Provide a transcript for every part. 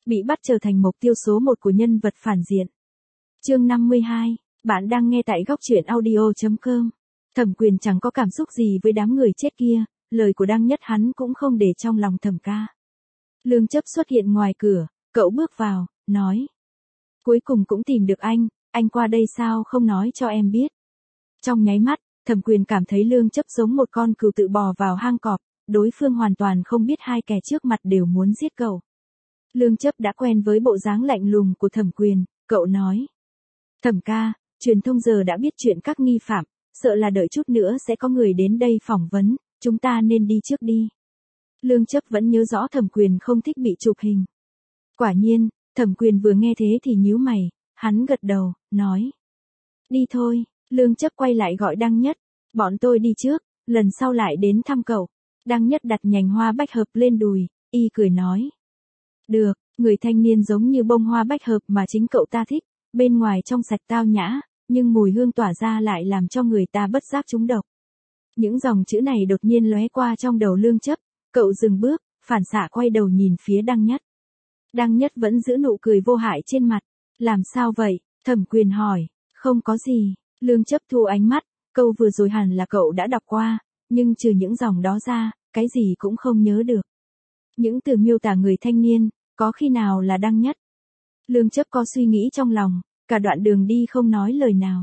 bị bắt trở thành mục tiêu số 1 của nhân vật phản diện. Chương 52, bạn đang nghe tại góc truyện audio.com. Thẩm Quyền chẳng có cảm xúc gì với đám người chết kia, lời của Đăng Nhất hắn cũng không để trong lòng Thẩm ca. Lương Chấp xuất hiện ngoài cửa, cậu bước vào, nói. Cuối cùng cũng tìm được anh qua đây sao không nói cho em biết. Trong nháy mắt, Thẩm Quyền cảm thấy Lương Chấp giống một con cừu tự bò vào hang cọp, đối phương hoàn toàn không biết hai kẻ trước mặt đều muốn giết cậu. Lương Chấp đã quen với bộ dáng lạnh lùng của Thẩm Quyền, cậu nói. Thẩm ca, truyền thông giờ đã biết chuyện các nghi phạm, sợ là đợi chút nữa sẽ có người đến đây phỏng vấn, chúng ta nên đi trước đi. Lương Chấp vẫn nhớ rõ Thẩm Quyền không thích bị chụp hình. Quả nhiên, Thẩm Quyền vừa nghe thế thì nhíu mày, hắn gật đầu, nói. Đi thôi, Lương Chấp quay lại gọi Đăng Nhất, bọn tôi đi trước, lần sau lại đến thăm cậu. Đăng Nhất đặt nhành hoa bách hợp lên đùi, y cười nói. Được, người thanh niên giống như bông hoa bách hợp mà chính cậu ta thích, bên ngoài trong sạch tao nhã, nhưng mùi hương tỏa ra lại làm cho người ta bất giác trúng độc. Những dòng chữ này đột nhiên lóe qua trong đầu Lương Chấp, cậu dừng bước, phản xạ quay đầu nhìn phía Đăng Nhất. Đăng Nhất vẫn giữ nụ cười vô hại trên mặt. Làm sao vậy? Thẩm Quyền hỏi. Không có gì. Lương Chấp thu ánh mắt, câu vừa rồi hẳn là cậu đã đọc qua, nhưng trừ những dòng đó ra, cái gì cũng không nhớ được. Những từ miêu tả người thanh niên, có khi nào là Đăng Nhất? Lương Chấp có suy nghĩ trong lòng, cả đoạn đường đi không nói lời nào.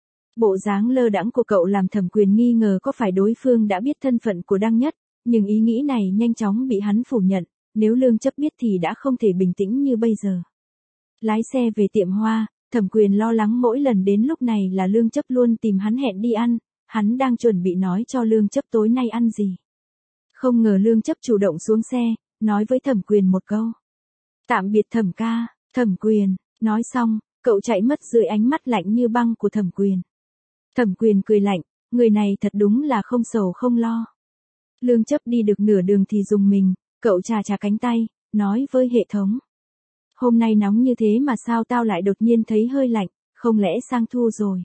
Bộ dáng lơ đãng của cậu làm Thẩm Quyền nghi ngờ có phải đối phương đã biết thân phận của Đăng Nhất, nhưng ý nghĩ này nhanh chóng bị hắn phủ nhận, nếu Lương Chấp biết thì đã không thể bình tĩnh như bây giờ. Lái xe về tiệm hoa, Thẩm Quyền lo lắng mỗi lần đến lúc này là Lương Chấp luôn tìm hắn hẹn đi ăn, hắn đang chuẩn bị nói cho Lương Chấp tối nay ăn gì. Không ngờ Lương Chấp chủ động xuống xe, nói với Thẩm Quyền một câu. Tạm biệt Thẩm ca, Thẩm Quyền, nói xong, cậu chạy mất dưới ánh mắt lạnh như băng của Thẩm Quyền. Thẩm Quyền cười lạnh, người này thật đúng là không sầu không lo. Lương Chấp đi được nửa đường thì dùng mình, cậu chà cánh tay, nói với hệ thống. Hôm nay nóng như thế mà sao tao lại đột nhiên thấy hơi lạnh, không lẽ sang thu rồi.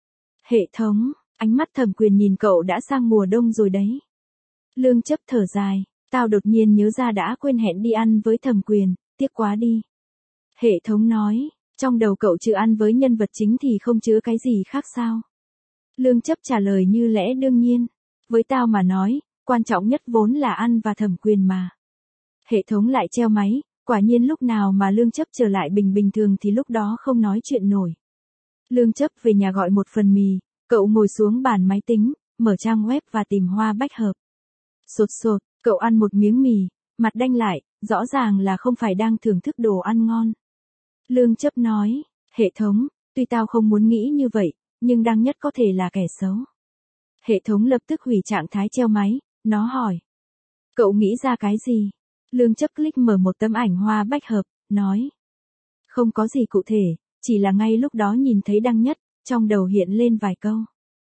Hệ thống, ánh mắt Thẩm Quyền nhìn cậu đã sang mùa đông rồi đấy. Lương Chấp thở dài, tao đột nhiên nhớ ra đã quên hẹn đi ăn với Thẩm Quyền, tiếc quá đi. Hệ thống nói, trong đầu cậu trừ ăn với nhân vật chính thì không chứa cái gì khác sao? Lương Chấp trả lời như lẽ đương nhiên, với tao mà nói, quan trọng nhất vốn là ăn và Thẩm Quyền mà. Hệ thống lại treo máy, quả nhiên lúc nào mà Lương Chấp trở lại bình thường thì lúc đó không nói chuyện nổi. Lương Chấp về nhà gọi một phần mì, cậu ngồi xuống bàn máy tính, mở trang web và tìm hoa bách hợp. Sột, cậu ăn một miếng mì, mặt đanh lại, rõ ràng là không phải đang thưởng thức đồ ăn ngon. Lương Chấp nói, hệ thống, tuy tao không muốn nghĩ như vậy, nhưng Đăng Nhất có thể là kẻ xấu. Hệ thống lập tức hủy trạng thái treo máy, nó hỏi. Cậu nghĩ ra cái gì? Lương Chấp click mở một tấm ảnh hoa bách hợp, nói. Không có gì cụ thể, chỉ là ngay lúc đó nhìn thấy Đăng Nhất, trong đầu hiện lên vài câu.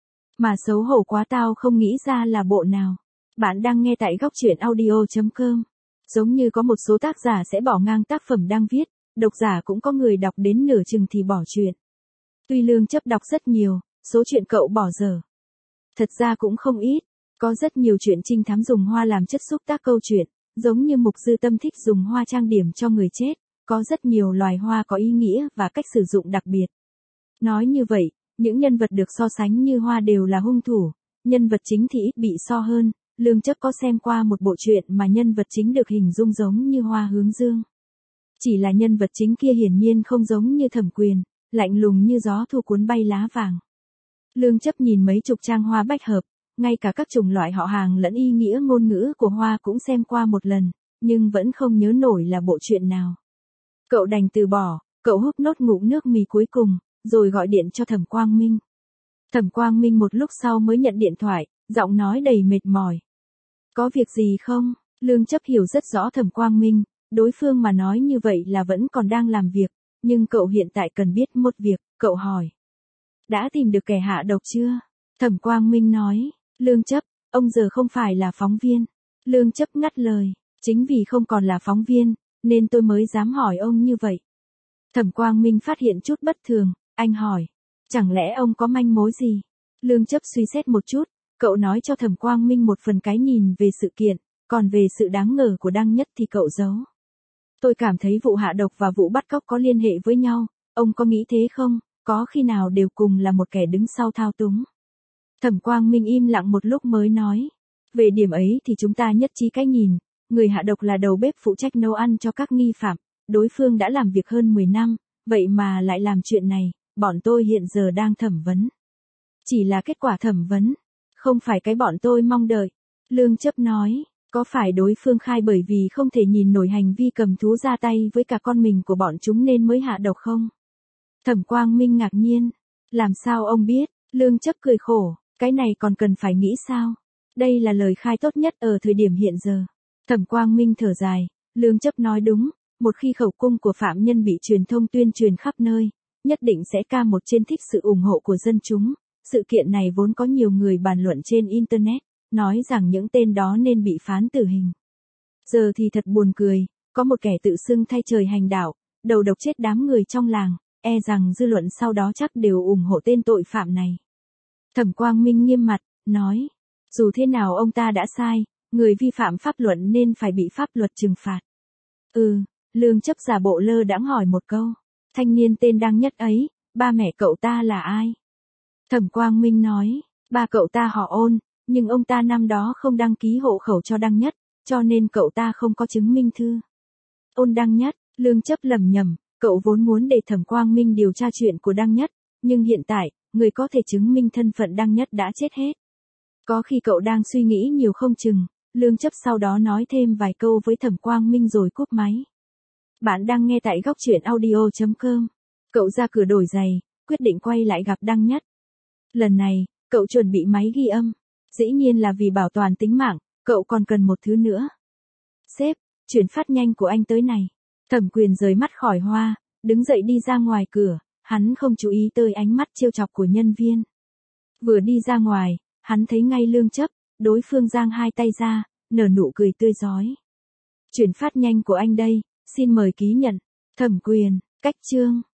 Mà xấu hổ quá tao không nghĩ ra là bộ nào. Bạn đang nghe tại góc truyện audio.com. Giống như có một số tác giả sẽ bỏ ngang tác phẩm đang viết, độc giả cũng có người đọc đến nửa chừng thì bỏ chuyện. Tuy Lương Chấp đọc rất nhiều, số chuyện cậu bỏ dở. Thật ra cũng không ít, có rất nhiều chuyện trinh thám dùng hoa làm chất xúc tác câu chuyện, giống như Mục Dư Tâm thích dùng hoa trang điểm cho người chết, có rất nhiều loài hoa có ý nghĩa và cách sử dụng đặc biệt. Nói như vậy, những nhân vật được so sánh như hoa đều là hung thủ, nhân vật chính thì ít bị so hơn. Lương Chấp có xem qua một bộ truyện mà nhân vật chính được hình dung giống như Hoa Hướng Dương. Chỉ là nhân vật chính kia hiển nhiên không giống như Thẩm Quyền, lạnh lùng như gió thu cuốn bay lá vàng. Lương Chấp nhìn mấy chục trang hoa bách hợp, ngay cả các chủng loại họ hàng lẫn ý nghĩa ngôn ngữ của hoa cũng xem qua một lần, nhưng vẫn không nhớ nổi là bộ truyện nào. Cậu đành từ bỏ, cậu húp nốt ngụm nước mì cuối cùng, rồi gọi điện cho Thẩm Quang Minh. Thẩm Quang Minh một lúc sau mới nhận điện thoại, giọng nói đầy mệt mỏi. Có việc gì không? Lương Chấp hiểu rất rõ Thẩm Quang Minh, đối phương mà nói như vậy là vẫn còn đang làm việc, nhưng cậu hiện tại cần biết một việc, cậu hỏi. Đã tìm được kẻ hạ độc chưa? Thẩm Quang Minh nói, Lương Chấp, ông giờ không phải là phóng viên. Lương Chấp ngắt lời, chính vì không còn là phóng viên, nên tôi mới dám hỏi ông như vậy. Thẩm Quang Minh phát hiện chút bất thường, anh hỏi, chẳng lẽ ông có manh mối gì? Lương Chấp suy xét một chút, cậu nói cho Thẩm Quang Minh một phần cái nhìn về sự kiện, còn về sự đáng ngờ của Đăng Nhất thì cậu giấu. Tôi cảm thấy vụ hạ độc và vụ bắt cóc có liên hệ với nhau, ông có nghĩ thế không? Có khi nào đều cùng là một kẻ đứng sau thao túng? Thẩm Quang Minh im lặng một lúc mới nói. Về điểm ấy thì chúng ta nhất trí cái nhìn, người hạ độc là đầu bếp phụ trách nấu ăn cho các nghi phạm, đối phương đã làm việc hơn 10 năm, vậy mà lại làm chuyện này, bọn tôi hiện giờ đang thẩm vấn. Chỉ là kết quả thẩm vấn, không phải cái bọn tôi mong đợi. Lương Chấp nói, có phải đối phương khai bởi vì không thể nhìn nổi hành vi cầm thú ra tay với cả con mình của bọn chúng nên mới hạ độc không? Thẩm Quang Minh ngạc nhiên, làm sao ông biết? Lương Chấp cười khổ, cái này còn cần phải nghĩ sao? Đây là lời khai tốt nhất ở thời điểm hiện giờ. Thẩm Quang Minh thở dài, Lương Chấp nói đúng, một khi khẩu cung của phạm nhân bị truyền thông tuyên truyền khắp nơi, nhất định sẽ ca một trên thích sự ủng hộ của dân chúng. Sự kiện này vốn có nhiều người bàn luận trên Internet, nói rằng những tên đó nên bị phán tử hình. Giờ thì thật buồn cười, có một kẻ tự xưng thay trời hành đạo, đầu độc chết đám người trong làng, e rằng dư luận sau đó chắc đều ủng hộ tên tội phạm này. Thẩm Quang Minh nghiêm mặt, nói, dù thế nào ông ta đã sai, người vi phạm pháp luật nên phải bị pháp luật trừng phạt. Lương Chấp giả bộ lơ đãng hỏi một câu, thanh niên tên Đăng Nhất ấy, ba mẹ cậu ta là ai? Thẩm Quang Minh nói, ba cậu ta họ Ôn, nhưng ông ta năm đó không đăng ký hộ khẩu cho Đăng Nhất, cho nên cậu ta không có chứng minh thư. Ôn Đăng Nhất, Lương Chấp lầm nhầm, cậu vốn muốn để Thẩm Quang Minh điều tra chuyện của Đăng Nhất, nhưng hiện tại, người có thể chứng minh thân phận Đăng Nhất đã chết hết. Có khi cậu đang suy nghĩ nhiều không chừng, Lương Chấp sau đó nói thêm vài câu với Thẩm Quang Minh rồi cúp máy. Bạn đang nghe tại góc truyện audio.com. Cậu ra cửa đổi giày, quyết định quay lại gặp Đăng Nhất. Lần này, cậu chuẩn bị máy ghi âm. Dĩ nhiên là vì bảo toàn tính mạng, cậu còn cần một thứ nữa. Sếp, chuyển phát nhanh của anh tới này. Thẩm Quyền rời mắt khỏi hoa, đứng dậy đi ra ngoài cửa, hắn không chú ý tới ánh mắt trêu chọc của nhân viên. Vừa đi ra ngoài, hắn thấy ngay Lương Chấp, đối phương giang hai tay ra, nở nụ cười tươi rói. Chuyển phát nhanh của anh đây, xin mời ký nhận. Thẩm Quyền, cách chương.